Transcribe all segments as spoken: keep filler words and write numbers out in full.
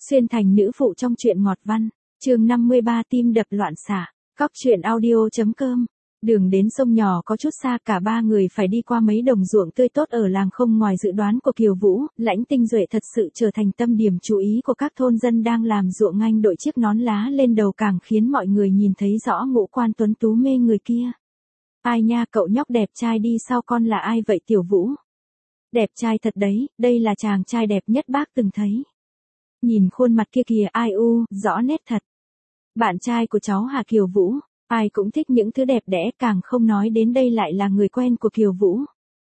Xuyên thành nữ phụ trong truyện ngọt văn, chương năm mươi ba tim đập loạn xạ, cóc truyện audio.com. Đường đến sông nhỏ có chút xa, cả ba người phải đi qua mấy đồng ruộng tươi tốt ở làng không ngoài dự đoán của Kiều Vũ, Lãnh Tinh Duệ thật sự trở thành tâm điểm chú ý của các thôn dân đang làm ruộng nganh đội chiếc nón lá lên đầu càng khiến mọi người nhìn thấy rõ ngũ quan tuấn tú mê người kia. Ai nha, cậu nhóc đẹp trai đi sau con là ai vậy Tiểu Vũ? Đẹp trai thật đấy, đây là chàng trai đẹp nhất bác từng thấy. Nhìn khuôn mặt kia kìa, ai u, rõ nét thật. Bạn trai của cháu hả Kiều Vũ? Ai cũng thích những thứ đẹp đẽ, càng không nói đến đây lại là người quen của Kiều Vũ.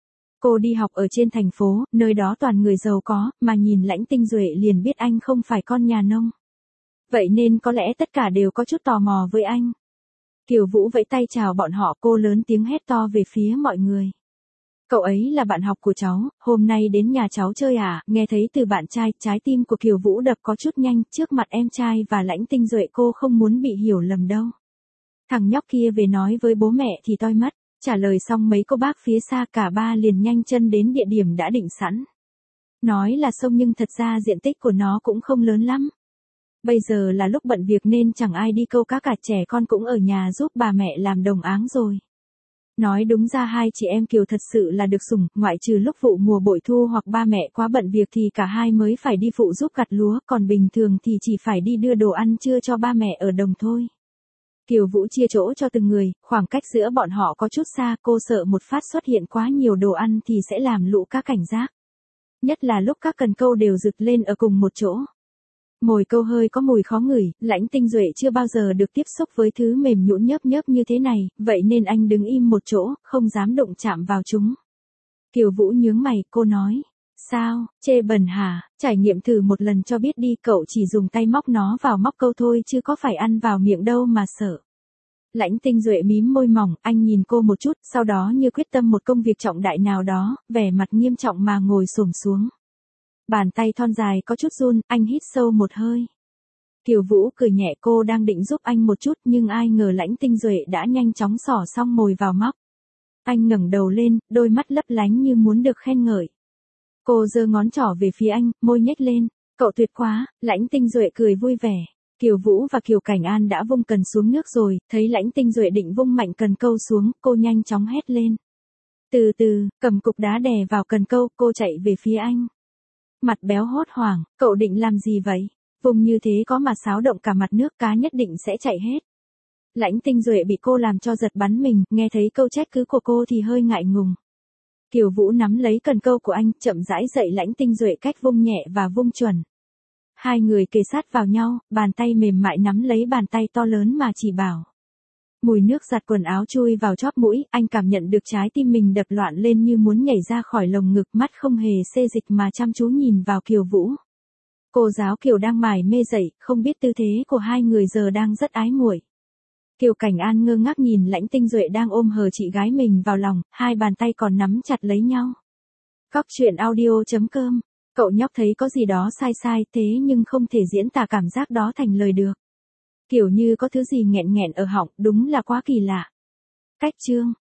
Cô đi học ở trên thành phố, nơi đó toàn người giàu có, mà nhìn Lãnh Tinh Duệ liền biết anh không phải con nhà nông. Vậy nên có lẽ tất cả đều có chút tò mò với anh. Kiều Vũ vẫy tay chào bọn họ, cô lớn tiếng hét to về phía mọi người. Cậu ấy là bạn học của cháu, hôm nay đến nhà cháu chơi à? Nghe thấy từ bạn trai, trái tim của Kiều Vũ đập có chút nhanh, trước mặt em trai và Lãnh Tinh Duệ cô không muốn bị hiểu lầm đâu. Thằng nhóc kia về nói với bố mẹ thì toi mất, trả lời xong mấy cô bác phía xa cả ba liền nhanh chân đến địa điểm đã định sẵn. Nói là sông nhưng thật ra diện tích của nó cũng không lớn lắm. Bây giờ là lúc bận việc nên chẳng ai đi câu cá cả, trẻ con cũng ở nhà giúp bà mẹ làm đồng áng rồi. Nói đúng ra hai chị em Kiều thật sự là được sủng, ngoại trừ lúc vụ mùa bội thu hoặc ba mẹ quá bận việc thì cả hai mới phải đi phụ giúp gặt lúa, còn bình thường thì chỉ phải đi đưa đồ ăn trưa cho ba mẹ ở đồng thôi. Kiều Vũ chia chỗ cho từng người, khoảng cách giữa bọn họ có chút xa, cô sợ một phát xuất hiện quá nhiều đồ ăn thì sẽ làm lũ cá cảnh giác. Nhất là lúc các cần câu đều rực lên ở cùng một chỗ. Mồi câu hơi có mùi khó ngửi, Lãnh Tinh Duệ chưa bao giờ được tiếp xúc với thứ mềm nhũn nhớp nhớp như thế này, vậy nên anh đứng im một chỗ, không dám đụng chạm vào chúng. Kiều Vũ nhướng mày, cô nói, sao, chê bẩn hả, trải nghiệm thử một lần cho biết đi, cậu chỉ dùng tay móc nó vào móc câu thôi chứ có phải ăn vào miệng đâu mà sợ. Lãnh Tinh Duệ mím môi mỏng, anh nhìn cô một chút, sau đó như quyết tâm một công việc trọng đại nào đó, vẻ mặt nghiêm trọng mà ngồi xổm xuống. Bàn tay thon dài có chút run, anh hít sâu một hơi. Kiều Vũ cười nhẹ, cô đang định giúp anh một chút nhưng ai ngờ Lãnh Tinh Duệ đã nhanh chóng xỏ xong mồi vào móc. Anh ngẩng đầu lên, đôi mắt lấp lánh như muốn được khen ngợi. Cô giơ ngón trỏ về phía anh, môi nhếch lên, cậu tuyệt quá, Lãnh Tinh Duệ cười vui vẻ. Kiều Vũ và Kiều Cảnh An đã vung cần xuống nước rồi, thấy Lãnh Tinh Duệ định vung mạnh cần câu xuống, cô nhanh chóng hét lên. Từ từ, cầm cục đá đè vào cần câu, cô chạy về phía anh. Mặt béo hốt hoảng, cậu định làm gì vậy? Vùng như thế có mà xáo động cả mặt nước, cá nhất định sẽ chạy hết. Lãnh Tinh Duệ bị cô làm cho giật bắn mình, nghe thấy câu trách cứ của cô thì hơi ngại ngùng. Kiều Vũ nắm lấy cần câu của anh, chậm rãi dạy Lãnh Tinh Duệ cách vung nhẹ và vung chuẩn. Hai người kề sát vào nhau, bàn tay mềm mại nắm lấy bàn tay to lớn mà chỉ bảo. Mùi nước giặt quần áo chui vào chóp mũi, anh cảm nhận được trái tim mình đập loạn lên như muốn nhảy ra khỏi lồng ngực, mắt không hề xê dịch mà chăm chú nhìn vào Kiều Vũ. Cô giáo Kiều đang mải mê dậy, không biết tư thế của hai người giờ đang rất ái muội. Kiều Cảnh An ngơ ngác nhìn Lãnh Tinh Duệ đang ôm hờ chị gái mình vào lòng, hai bàn tay còn nắm chặt lấy nhau. Cóc truyện audio.com. Cậu nhóc thấy có gì đó sai sai thế nhưng không thể diễn tả cảm giác đó thành lời được. Kiểu như có thứ gì nghẹn nghẹn ở họng, đúng là quá kỳ lạ. Cách chương.